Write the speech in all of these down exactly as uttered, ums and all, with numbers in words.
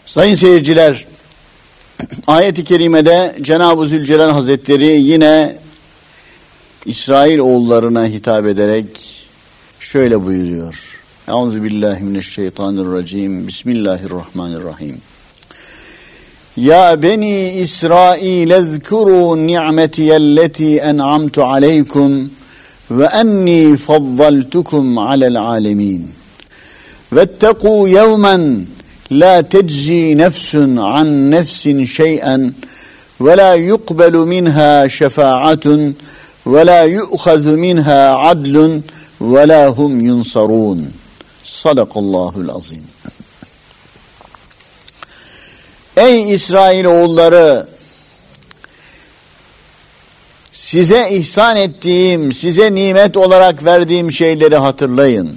Sayın seyirciler, ayet-i kerimede Cenab-ı Zülcelal Hazretleri yine İsrail oğullarına hitap ederek şöyle buyuruyor. Euzubillahimineşşeytanirracim. Bismillahirrahmanirrahim. Ya beni İsrail ezkuru ni'metiyelleti en'amtu aleykum ve enni faddaltukum alel alemin. Vettekû yevmen la teczi nefsun an nefsin şey'en ve la yuqbelu minha şefaatun ve la yu'khazu minha adlun ve la hum yunsarun. Sadakallahul azim. Ey İsrail oğulları, size ihsan ettiğim, size nimet olarak verdiğim şeyleri hatırlayın.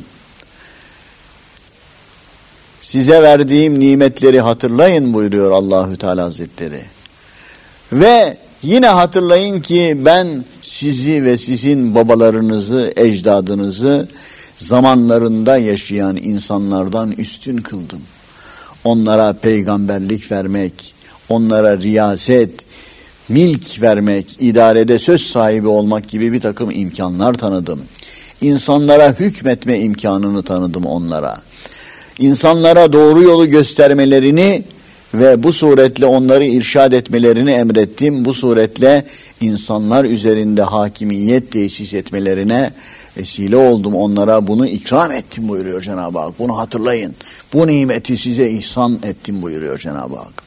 Size verdiğim nimetleri hatırlayın buyuruyor Allahü Teala Hazretleri. Ve yine hatırlayın ki ben sizi ve sizin babalarınızı, ecdadınızı zamanlarında yaşayan insanlardan üstün kıldım. Onlara peygamberlik vermek, onlara riyaset, milk vermek, idarede söz sahibi olmak gibi bir takım imkanlar tanıdım. İnsanlara hükmetme imkanını tanıdım onlara. İnsanlara doğru yolu göstermelerini ve bu suretle onları irşad etmelerini emrettim. Bu suretle insanlar üzerinde hakimiyet tesis etmelerine vesile oldum. Onlara bunu ikram ettim buyuruyor Cenab-ı Hak. Bunu hatırlayın. Bu nimeti size ihsan ettim buyuruyor Cenab-ı Hak.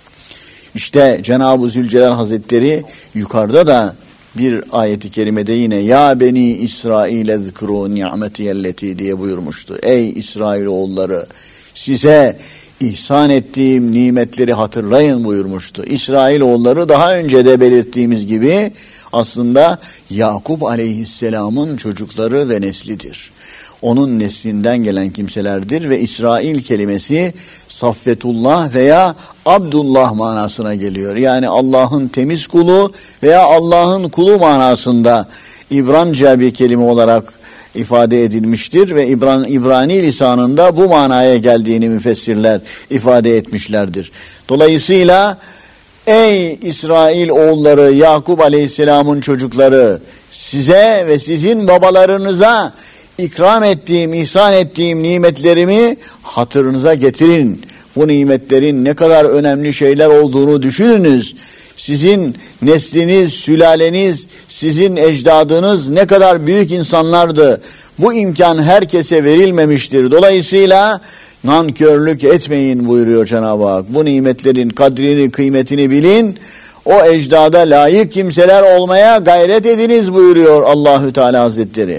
İşte Cenab-ı Zülcelal Hazretleri yukarıda da bir ayeti kerimede yine ya beni İsrail ezkuru ni'metiyelleti diye buyurmuştu. Ey İsrailoğulları, size ihsan ettiğim nimetleri hatırlayın buyurmuştu. İsrailoğulları daha önce de belirttiğimiz gibi aslında Yakup Aleyhisselam'ın çocukları ve neslidir. Onun neslinden gelen kimselerdir ve İsrail kelimesi Saffetullah veya Abdullah manasına geliyor. Yani Allah'ın temiz kulu veya Allah'ın kulu manasında İbranca bir kelime olarak ifade edilmiştir ve İbran, İbrani lisanında bu manaya geldiğini müfessirler ifade etmişlerdir. Dolayısıyla ey İsrail oğulları, Yakup Aleyhisselam'ın çocukları, size ve sizin babalarınıza ikram ettiğim, ihsan ettiğim nimetlerimi hatırınıza getirin. Bu nimetlerin ne kadar önemli şeyler olduğunu düşününüz. Sizin nesliniz, sülaleniz, sizin ecdadınız ne kadar büyük insanlardı. Bu imkan herkese verilmemiştir. Dolayısıyla nankörlük etmeyin buyuruyor Cenab-ı Hak. Bu nimetlerin kadrini, kıymetini bilin. O ecdada layık kimseler olmaya gayret ediniz buyuruyor Allahü Teala Hazretleri.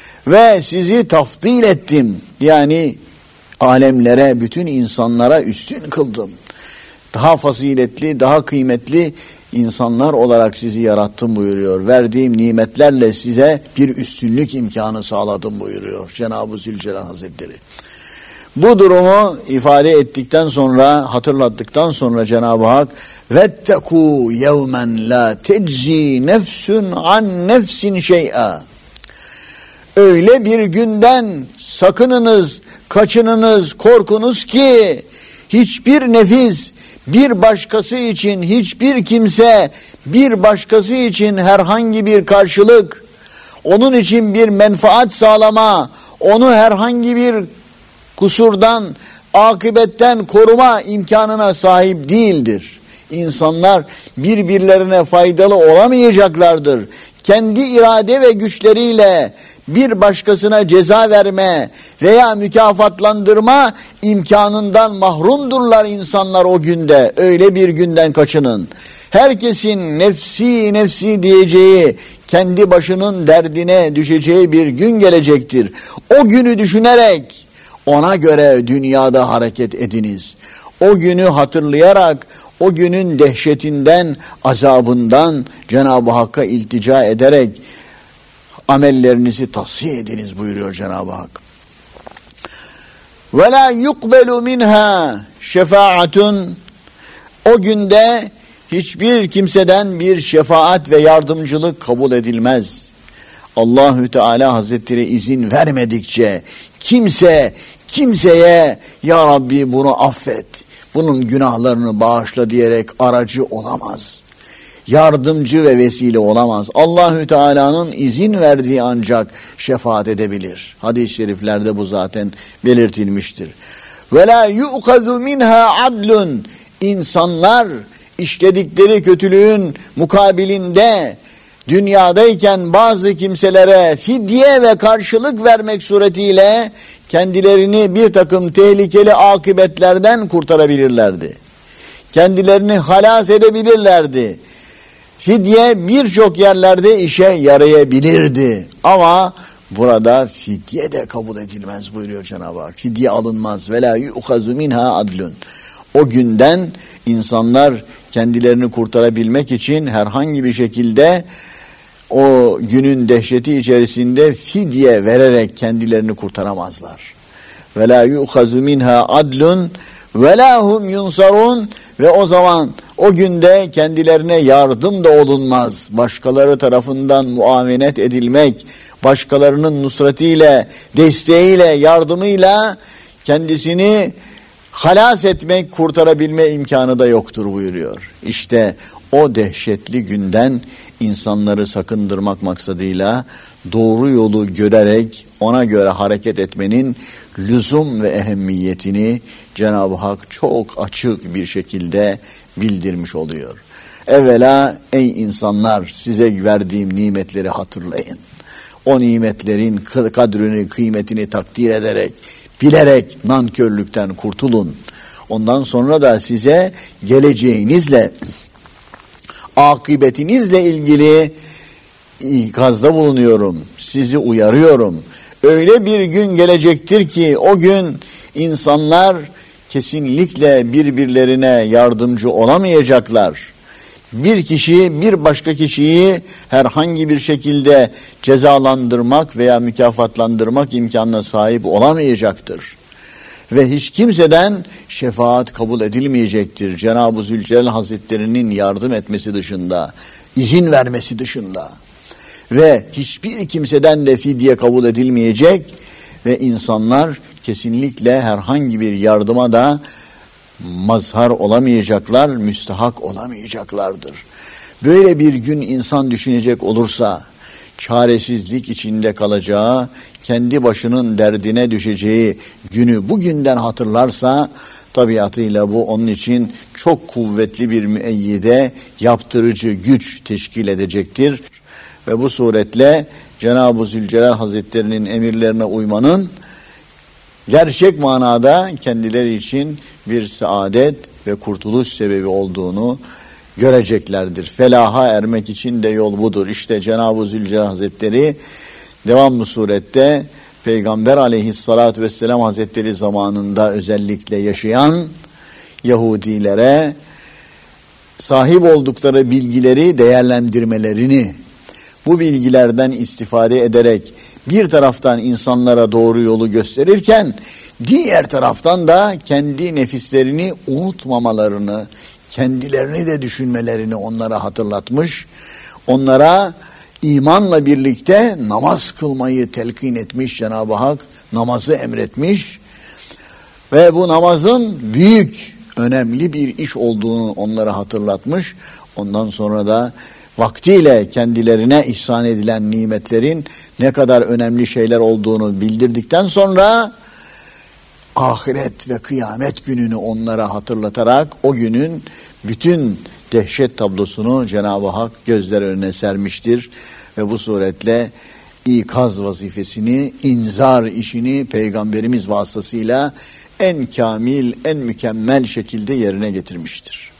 Ve sizi tafdil ettim. Yani alemlere, bütün insanlara üstün kıldım. Daha faziletli, daha kıymetli insanlar olarak sizi yarattım buyuruyor. Verdiğim nimetlerle size bir üstünlük imkanı sağladım buyuruyor Cenab-ı Zülcelal Hazretleri. Bu durumu ifade ettikten sonra, hatırlattıktan sonra Cenab-ı Hak vettekû yevmen la teczi nefsun an nefsin şey'a. Öyle bir günden sakınınız, kaçınınız, korkunuz ki hiçbir nefis bir başkası için, hiçbir kimse bir başkası için herhangi bir karşılık, onun için bir menfaat sağlama, onu herhangi bir kusurdan, akıbetten koruma imkanına sahip değildir. İnsanlar birbirlerine faydalı olamayacaklardır. Kendi irade ve güçleriyle bir başkasına ceza verme veya mükafatlandırma imkanından mahrumdurlar insanlar o günde. Öyle bir günden kaçının. Herkesin nefsi nefsi diyeceği, kendi başının derdine düşeceği bir gün gelecektir. O günü düşünerek ona göre dünyada hareket ediniz. O günü hatırlayarak o günün dehşetinden, azabından Cenab-ı Hakk'a iltica ederek amellerinizi tahsiye ediniz buyuruyor Cenab-ı Hak. Ve la yuqbelu minha şefaatun. O günde hiçbir kimseden bir şefaat ve yardımcılık kabul edilmez. Allahü Teala Hazretleri izin vermedikçe kimse kimseye ya Rabbi bunu affet, bunun günahlarını bağışla diyerek aracı olamaz. Yardımcı ve vesile olamaz. Allahü Teala'nın izin verdiği ancak şefaat edebilir. Hadis-i şeriflerde bu zaten belirtilmiştir. Ve la yu'kazu minha adlun. İnsanlar işledikleri kötülüğün mukabilinde dünyadayken bazı kimselere fidye ve karşılık vermek suretiyle kendilerini bir takım tehlikeli akıbetlerden kurtarabilirlerdi. Kendilerini halas edebilirlerdi. Fidye birçok yerlerde işe yarayabilirdi. Ama burada fidye de kabul edilmez buyuruyor Cenab-ı Hak. Fidye alınmaz. Ve la yu'kazu minha adlun. O günden insanlar kendilerini kurtarabilmek için herhangi bir şekilde o günün dehşeti içerisinde fidye vererek kendilerini kurtaramazlar. Ve la yu'kazu minha adlun ve la hum yunsarun. Ve o zaman o günde kendilerine yardım da olunmaz. Başkaları tarafından muavenet edilmek, başkalarının nusretiyle, desteğiyle, yardımıyla kendisini halas etmek, kurtarabilme imkanı da yoktur buyuruyor. İşte o dehşetli günden insanları sakındırmak maksadıyla doğru yolu görerek ona göre hareket etmenin lüzum ve ehemmiyetini Cenab-ı Hak çok açık bir şekilde bildirmiş oluyor. Evvela ey insanlar, size verdiğim nimetleri hatırlayın. O nimetlerin kadrini, kıymetini takdir ederek, bilerek nankörlükten kurtulun. Ondan sonra da size geleceğinizle, akıbetinizle ilgili ikazda bulunuyorum. Sizi uyarıyorum. Öyle bir gün gelecektir ki o gün insanlar kesinlikle birbirlerine yardımcı olamayacaklar. Bir kişi bir başka kişiyi herhangi bir şekilde cezalandırmak veya mükafatlandırmak imkanına sahip olamayacaktır. Ve hiç kimseden şefaat kabul edilmeyecektir. Cenab-ı Zülcelal Hazretleri'nin yardım etmesi dışında, izin vermesi dışında. Ve hiçbir kimseden de fidye kabul edilmeyecek ve insanlar kesinlikle herhangi bir yardıma da mazhar olamayacaklar, müstahak olamayacaklardır. Böyle bir gün insan düşünecek olursa, çaresizlik içinde kalacağı, kendi başının derdine düşeceği günü bugünden hatırlarsa, tabiatıyla bu onun için çok kuvvetli bir müeyyide, yaptırıcı güç teşkil edecektir. Ve bu suretle Cenab-ı Zülcelal Hazretleri'nin emirlerine uymanın gerçek manada kendileri için bir saadet ve kurtuluş sebebi olduğunu göreceklerdir. Felaha ermek için de yol budur. İşte Cenab-ı Zülcelal Hazretleri devamlı surette Peygamber Aleyhisselatü Vesselam Hazretleri zamanında özellikle yaşayan Yahudilere sahip oldukları bilgileri değerlendirmelerini, bu bilgilerden istifade ederek bir taraftan insanlara doğru yolu gösterirken diğer taraftan da kendi nefislerini unutmamalarını, kendilerini de düşünmelerini onlara hatırlatmış, onlara imanla birlikte namaz kılmayı telkin etmiş Cenab-ı Hak, namazı emretmiş ve bu namazın büyük, önemli bir iş olduğunu onlara hatırlatmış. Ondan sonra da vaktiyle kendilerine ihsan edilen nimetlerin ne kadar önemli şeyler olduğunu bildirdikten sonra ahiret ve kıyamet gününü onlara hatırlatarak o günün bütün dehşet tablosunu Cenab-ı Hak gözler önüne sermiştir. Ve bu suretle ikaz vazifesini, inzar işini Peygamberimiz vasıtasıyla en kamil, en mükemmel şekilde yerine getirmiştir.